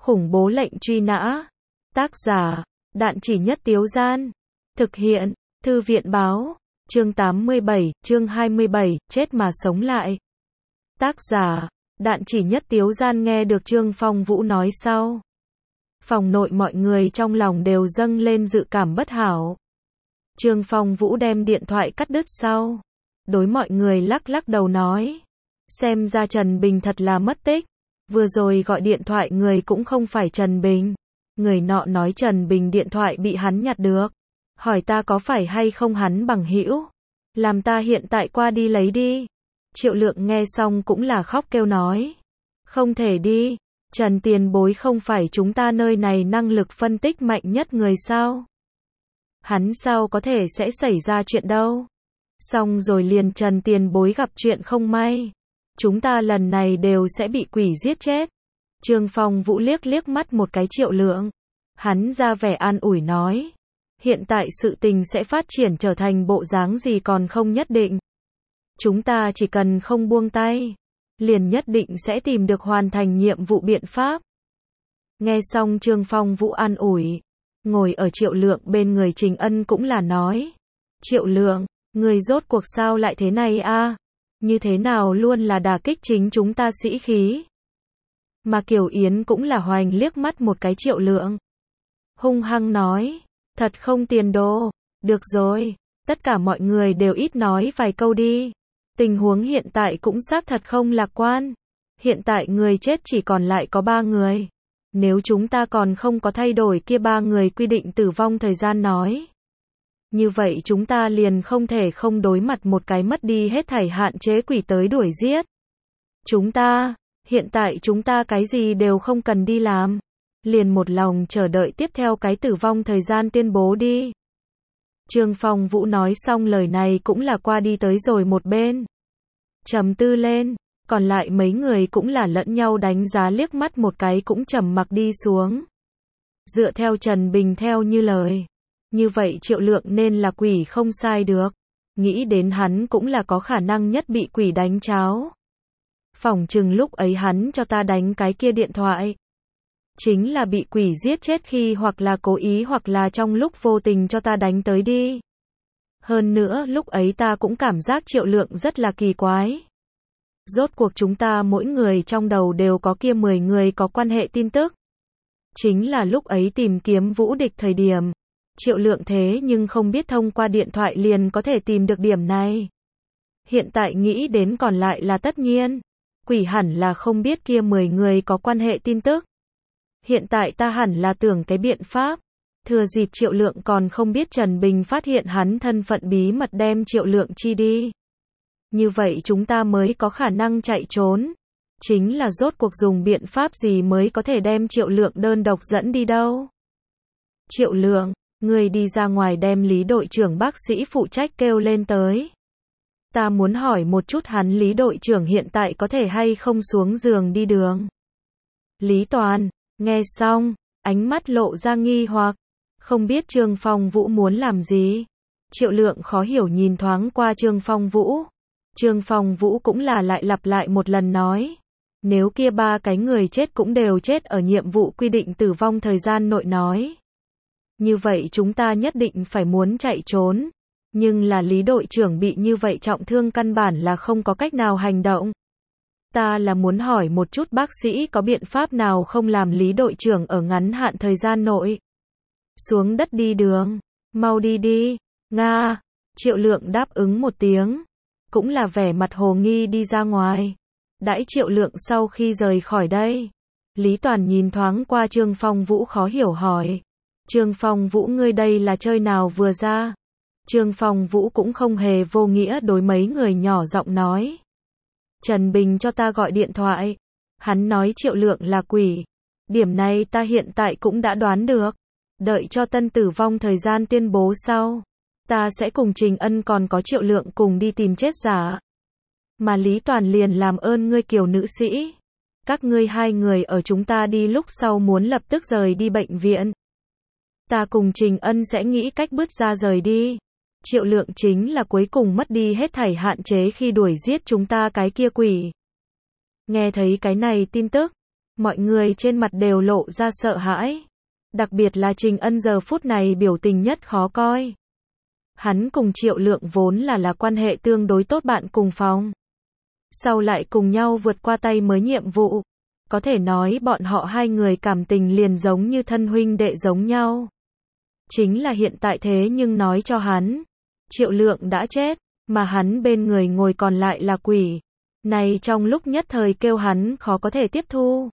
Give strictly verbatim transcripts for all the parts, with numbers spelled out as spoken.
Khủng bố lệnh truy nã. Tác giả, Đạn Chỉ Nhất Tiếu Gian. Thực hiện, Thư viện Báo. Chương tám mươi bảy, chương hai mươi bảy, chết mà sống lại. Tác giả, Đạn Chỉ Nhất Tiếu Gian. Nghe được Trương Phong Vũ nói sau, phòng nội mọi người trong lòng đều dâng lên dự cảm bất hảo. Trương Phong Vũ đem điện thoại cắt đứt sau, đối mọi người lắc lắc đầu nói, xem ra Trần Bình thật là mất tích. Vừa rồi gọi điện thoại người cũng không phải Trần Bình. Người nọ nói Trần Bình điện thoại bị hắn nhặt được. Hỏi ta có phải hay không hắn bằng hữu. Làm ta hiện tại qua đi lấy đi. Triệu Lượng nghe xong cũng là khóc kêu nói. Không thể đi. Trần tiền bối không phải chúng ta nơi này năng lực phân tích mạnh nhất người sao. Hắn sao có thể sẽ xảy ra chuyện đâu. Xong rồi liền Trần tiền bối gặp chuyện không may. Chúng ta lần này đều sẽ bị quỷ giết chết. Trương Phong Vũ liếc liếc mắt một cái Triệu Lượng. Hắn ra vẻ an ủi nói. Hiện tại sự tình sẽ phát triển trở thành bộ dáng gì còn không nhất định. Chúng ta chỉ cần không buông tay, liền nhất định sẽ tìm được hoàn thành nhiệm vụ biện pháp. Nghe xong Trương Phong Vũ an ủi, ngồi ở Triệu Lượng bên người Trình Ân cũng là nói. Triệu Lượng, người rốt cuộc sao lại thế này a? Như thế nào luôn là đả kích chính chúng ta sĩ khí. Mà Kiều Yến cũng là hoành liếc mắt một cái Triệu Lượng. Hung hăng nói, thật không tiền đồ. Được rồi, tất cả mọi người đều ít nói vài câu đi. Tình huống hiện tại cũng xác thật không lạc quan. Hiện tại người chết chỉ còn lại có ba người. Nếu chúng ta còn không có thay đổi kia ba người quy định tử vong thời gian nói. Như vậy chúng ta liền không thể không đối mặt một cái mất đi hết thảy hạn chế quỷ tới đuổi giết. Chúng ta, hiện tại chúng ta cái gì đều không cần đi làm. Liền một lòng chờ đợi tiếp theo cái tử vong thời gian tuyên bố đi. Trương Phong Vũ nói xong lời này cũng là qua đi tới rồi một bên. Trầm tư lên, còn lại mấy người cũng là lẫn nhau đánh giá liếc mắt một cái cũng trầm mặc đi xuống. Dựa theo Trần Bình theo như lời. Như vậy Triệu Lượng nên là quỷ không sai được. Nghĩ đến hắn cũng là có khả năng nhất bị quỷ đánh cháo. Phỏng chừng lúc ấy hắn cho ta đánh cái kia điện thoại. Chính là bị quỷ giết chết khi hoặc là cố ý hoặc là trong lúc vô tình cho ta đánh tới đi. Hơn nữa lúc ấy ta cũng cảm giác Triệu Lượng rất là kỳ quái. Rốt cuộc chúng ta mỗi người trong đầu đều có kia mười người có quan hệ tin tức. Chính là lúc ấy tìm kiếm Vũ Địch thời điểm. Triệu Lượng thế nhưng không biết thông qua điện thoại liền có thể tìm được điểm này. Hiện tại nghĩ đến còn lại là tất nhiên. Quỷ hẳn là không biết kia mười người có quan hệ tin tức. Hiện tại ta hẳn là tưởng cái biện pháp. Thừa dịp Triệu Lượng còn không biết Trần Bình phát hiện hắn thân phận bí mật đem Triệu Lượng chi đi. Như vậy chúng ta mới có khả năng chạy trốn. Chính là rốt cuộc dùng biện pháp gì mới có thể đem Triệu Lượng đơn độc dẫn đi đâu. Triệu Lượng, người đi ra ngoài đem Lý đội trưởng bác sĩ phụ trách kêu lên tới. Ta muốn hỏi một chút hắn Lý đội trưởng hiện tại có thể hay không xuống giường đi đường. Lý Toàn, nghe xong, ánh mắt lộ ra nghi hoặc, không biết Trương Phong Vũ muốn làm gì. Triệu Lượng khó hiểu nhìn thoáng qua Trương Phong Vũ. Trương Phong Vũ cũng là lại lặp lại một lần nói. Nếu kia ba cái người chết cũng đều chết ở nhiệm vụ quy định tử vong thời gian nội nói. Như vậy chúng ta nhất định phải muốn chạy trốn. Nhưng là Lý đội trưởng bị như vậy trọng thương căn bản là không có cách nào hành động. Ta là muốn hỏi một chút bác sĩ có biện pháp nào không làm Lý đội trưởng ở ngắn hạn thời gian nội. Xuống đất đi đường, mau đi đi, Nga. Triệu Lượng đáp ứng một tiếng. Cũng là vẻ mặt hồ nghi đi ra ngoài. Đãi Triệu Lượng sau khi rời khỏi đây. Lý Toàn nhìn thoáng qua Trương Phong Vũ khó hiểu hỏi. Trương Phong Vũ ngươi đây là chơi nào vừa ra? Trương Phong Vũ cũng không hề vô nghĩa đối mấy người nhỏ giọng nói. Trần Bình cho ta gọi điện thoại. Hắn nói Triệu Lượng là quỷ. Điểm này ta hiện tại cũng đã đoán được. Đợi cho tân tử vong thời gian tuyên bố sau. Ta sẽ cùng Trình Ân còn có Triệu Lượng cùng đi tìm chết giả. Mà Lý Toàn liền làm ơn ngươi Kiều nữ sĩ. Các ngươi hai người ở chúng ta đi lúc sau muốn lập tức rời đi bệnh viện. Ta cùng Trình Ân sẽ nghĩ cách bứt ra rời đi. Triệu Lượng chính là cuối cùng mất đi hết thảy hạn chế khi đuổi giết chúng ta cái kia quỷ. Nghe thấy cái này tin tức, Mọi người trên mặt đều lộ ra sợ hãi. Đặc biệt là Trình Ân giờ phút này biểu tình nhất khó coi. Hắn cùng Triệu Lượng vốn là là quan hệ tương đối tốt bạn cùng phòng. Sau lại cùng nhau vượt qua tay mới nhiệm vụ. Có thể nói bọn họ hai người cảm tình liền giống như thân huynh đệ giống nhau. Chính là hiện tại thế nhưng nói cho hắn. Triệu Lượng đã chết, mà hắn bên người ngồi còn lại là quỷ. Này trong lúc nhất thời kêu hắn khó có thể tiếp thu.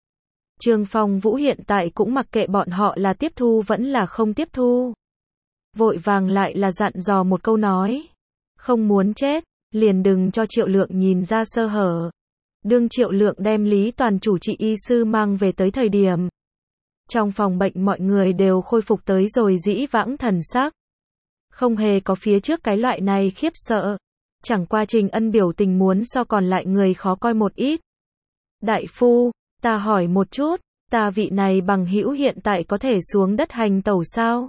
Trương Phong Vũ hiện tại cũng mặc kệ bọn họ là tiếp thu vẫn là không tiếp thu. Vội vàng lại là dặn dò một câu nói. Không muốn chết, liền đừng cho Triệu Lượng nhìn ra sơ hở. Đương Triệu Lượng đem Lý Toàn chủ trị y sư mang về tới thời điểm. Trong phòng bệnh mọi người đều khôi phục tới rồi dĩ vãng thần sắc. Không hề có phía trước cái loại này khiếp sợ. Chẳng qua Trình Ân biểu tình muốn so còn lại người khó coi một ít. Đại phu, ta hỏi một chút, ta vị này bằng hữu hiện tại có thể xuống đất hành tẩu sao?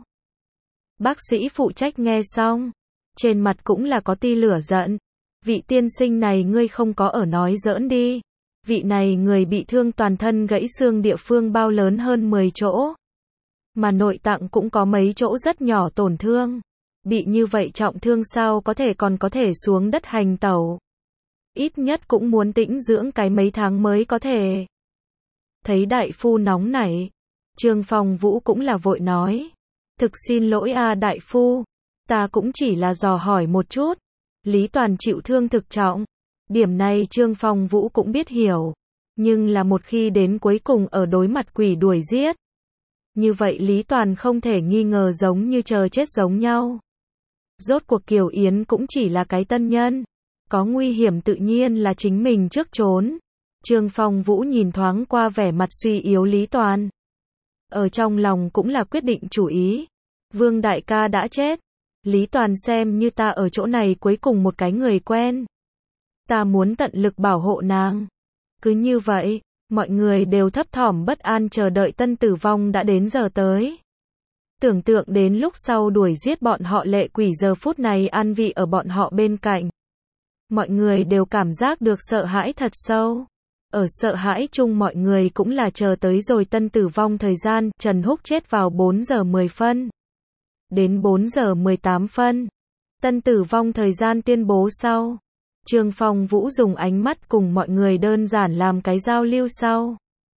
Bác sĩ phụ trách nghe xong, trên mặt cũng là có tia lửa giận. Vị tiên sinh này ngươi không có ở nói giỡn đi. Vị này người bị thương toàn thân gãy xương địa phương bao lớn hơn mười chỗ. Mà nội tạng cũng có mấy chỗ rất nhỏ tổn thương. Bị như vậy trọng thương sao có thể còn có thể xuống đất hành tẩu. Ít nhất cũng muốn tĩnh dưỡng cái mấy tháng mới có thể. Thấy đại phu nóng nảy, Trương Phong Vũ cũng là vội nói. Thực xin lỗi a đại phu, ta cũng chỉ là dò hỏi một chút. Lý Toàn chịu thương thực trọng. Điểm này Trương Phong Vũ cũng biết hiểu. Nhưng là một khi đến cuối cùng ở đối mặt quỷ đuổi giết. Như vậy Lý Toàn không thể nghi ngờ giống như chờ chết giống nhau. Rốt cuộc Kiều Yến cũng chỉ là cái tân nhân. Có nguy hiểm tự nhiên là chính mình trước trốn. Trương Phong Vũ nhìn thoáng qua vẻ mặt suy yếu Lý Toàn. Ở trong lòng cũng là quyết định chủ ý. Vương đại ca đã chết. Lý Toàn xem như ta ở chỗ này cuối cùng một cái người quen. Ta muốn tận lực bảo hộ nàng. Cứ như vậy, mọi người đều thấp thỏm bất an chờ đợi tân tử vong đã đến giờ tới. Tưởng tượng đến lúc sau đuổi giết bọn họ lệ quỷ giờ phút này an vị ở bọn họ bên cạnh. Mọi người đều cảm giác được sợ hãi thật sâu. Ở sợ hãi chung mọi người cũng là chờ tới rồi tân tử vong thời gian, Trần Húc chết vào bốn giờ mười phân. Đến bốn giờ mười tám phân, tân tử vong thời gian tuyên bố sau. Trương Phong Vũ dùng ánh mắt cùng mọi người đơn giản làm cái giao lưu sau.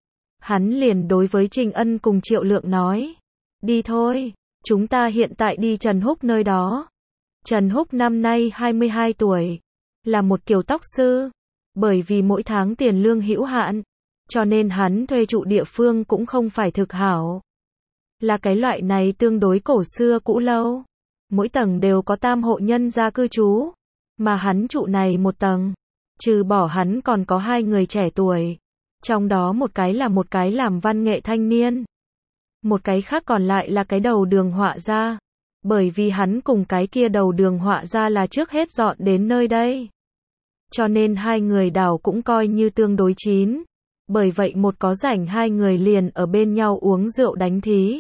Hắn liền đối với Trình Ân cùng Triệu Lượng nói. Đi thôi, chúng ta hiện tại đi Trần Húc nơi đó. Trần Húc năm nay hai mươi hai tuổi, là một kiểu tóc sư. Bởi vì mỗi tháng tiền lương hữu hạn, cho nên hắn thuê trụ địa phương cũng không phải thực hảo. Là cái loại này tương đối cổ xưa cũ lâu. Mỗi tầng đều có tam hộ nhân gia cư trú. Mà hắn trụ này một tầng. Trừ bỏ hắn còn có hai người trẻ tuổi. Trong đó một cái là một cái làm văn nghệ thanh niên. Một cái khác còn lại là cái đầu đường họa gia. Bởi vì hắn cùng cái kia đầu đường họa gia là trước hết dọn đến nơi đây. Cho nên hai người đảo cũng coi như tương đối chín. Bởi vậy một có rảnh hai người liền ở bên nhau uống rượu đánh thí.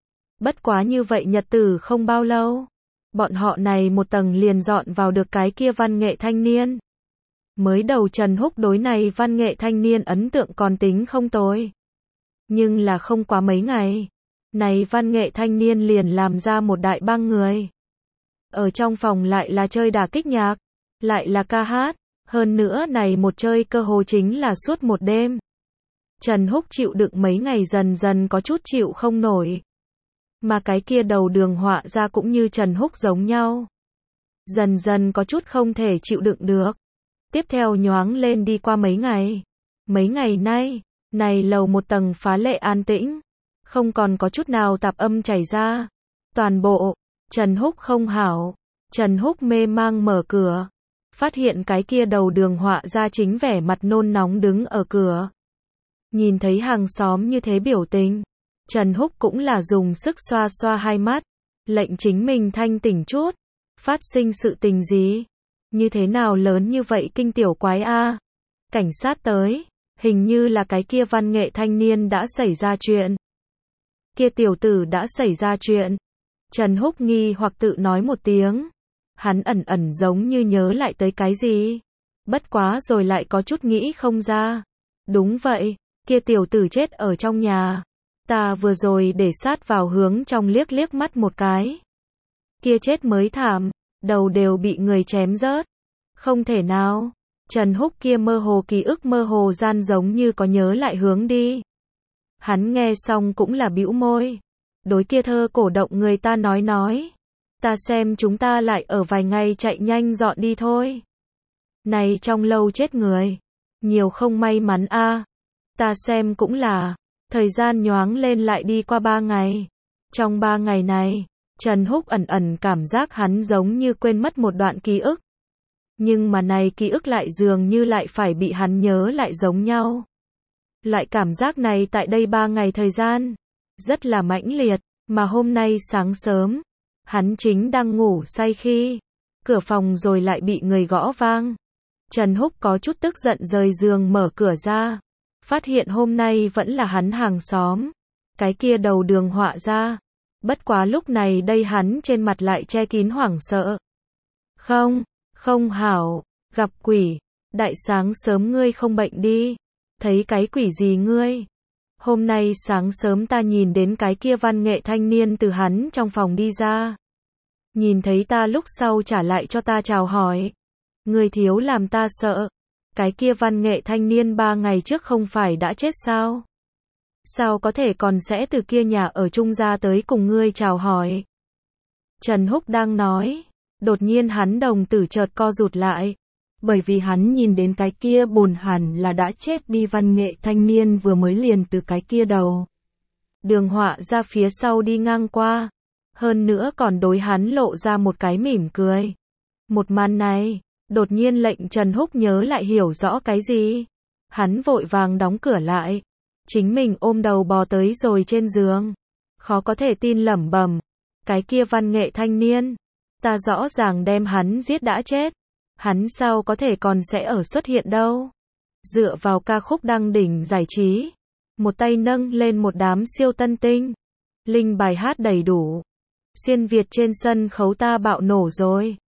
Bất quá như vậy nhật tử không bao lâu. Bọn họ này một tầng liền dọn vào được cái kia văn nghệ thanh niên. Mới đầu Trần Húc đối này văn nghệ thanh niên ấn tượng còn tính không tồi. Nhưng là không quá mấy ngày. Này văn nghệ thanh niên liền làm ra một đại bang người. Ở trong phòng lại là chơi đả kích nhạc. Lại là ca hát. Hơn nữa này một chơi cơ hồ chính là suốt một đêm. Trần Húc chịu đựng mấy ngày dần dần có chút chịu không nổi. Mà cái kia đầu đường họa ra cũng như Trần Húc giống nhau. Dần dần có chút không thể chịu đựng được. Tiếp theo nhoáng lên đi qua mấy ngày. Mấy ngày nay, này lầu một tầng phá lệ an tĩnh. Không còn có chút nào tạp âm chảy ra. Toàn bộ, Trần Húc không hảo. Trần Húc mê mang mở cửa. Phát hiện cái kia đầu đường họa ra chính vẻ mặt nôn nóng đứng ở cửa. Nhìn thấy hàng xóm như thế biểu tình. Trần Húc cũng là dùng sức xoa xoa hai mắt. Lệnh chính mình thanh tỉnh chút. Phát sinh sự tình gì? Như thế nào lớn như vậy kinh tiểu quái a? Cảnh sát tới. Hình như là cái kia văn nghệ thanh niên đã xảy ra chuyện. Kia tiểu tử đã xảy ra chuyện. Trần Húc nghi hoặc tự nói một tiếng. Hắn ẩn ẩn giống như nhớ lại tới cái gì. Bất quá rồi lại có chút nghĩ không ra. Đúng vậy. Kia tiểu tử chết ở trong nhà. Ta vừa rồi để sát vào hướng trong liếc liếc mắt một cái. Kia chết mới thảm, đầu đều bị người chém rớt. Không thể nào. Trần Húc kia mơ hồ ký ức mơ hồ gian giống như có nhớ lại hướng đi. Hắn nghe xong cũng là bĩu môi. Đối kia thơ cổ động người ta nói nói. Ta xem chúng ta lại ở vài ngày chạy nhanh dọn đi thôi. Này trong lâu chết người. Nhiều không may mắn a. Ta xem cũng là. Thời gian nhoáng lên lại đi qua ba ngày. Trong ba ngày này, Trần Húc ẩn ẩn cảm giác hắn giống như quên mất một đoạn ký ức. Nhưng mà này ký ức lại dường như lại phải bị hắn nhớ lại giống nhau. Loại cảm giác này tại đây ba ngày thời gian, rất là mãnh liệt, mà hôm nay sáng sớm, hắn chính đang ngủ say khi, cửa phòng rồi lại bị người gõ vang. Trần Húc có chút tức giận rời giường mở cửa ra, phát hiện hôm nay vẫn là hắn hàng xóm, cái kia đầu đường họa ra. Bất quá lúc này đây hắn trên mặt lại che kín hoảng sợ. Không, không hảo, gặp quỷ, đại sáng sớm ngươi không bệnh đi, thấy cái quỷ gì ngươi? Hôm nay sáng sớm ta nhìn đến cái kia văn nghệ thanh niên từ hắn trong phòng đi ra. Nhìn thấy ta lúc sau trả lại cho ta chào hỏi. Ngươi thiếu làm ta sợ. Cái kia văn nghệ thanh niên ba ngày trước không phải đã chết sao? Sao có thể còn sẽ từ kia nhà ở chung ra tới cùng ngươi chào hỏi? Trần Húc đang nói, đột nhiên hắn đồng tử chợt co rụt lại. Bởi vì hắn nhìn đến cái kia bồn hẳn là đã chết đi văn nghệ thanh niên vừa mới liền từ cái kia đầu đường họa ra phía sau đi ngang qua. Hơn nữa còn đối hắn lộ ra một cái mỉm cười. Một màn này, đột nhiên lệnh Trần Húc nhớ lại hiểu rõ cái gì. Hắn vội vàng đóng cửa lại. Chính mình ôm đầu bò tới rồi trên giường. Khó có thể tin lẩm bẩm. Cái kia văn nghệ thanh niên. Ta rõ ràng đem hắn giết đã chết. Hắn sao có thể còn sẽ ở xuất hiện đâu. Dựa vào ca khúc đăng đỉnh giải trí. Một tay nâng lên một đám siêu tân tinh. Linh bài hát đầy đủ. Xuyên Việt trên sân khấu ta bạo nổ rồi.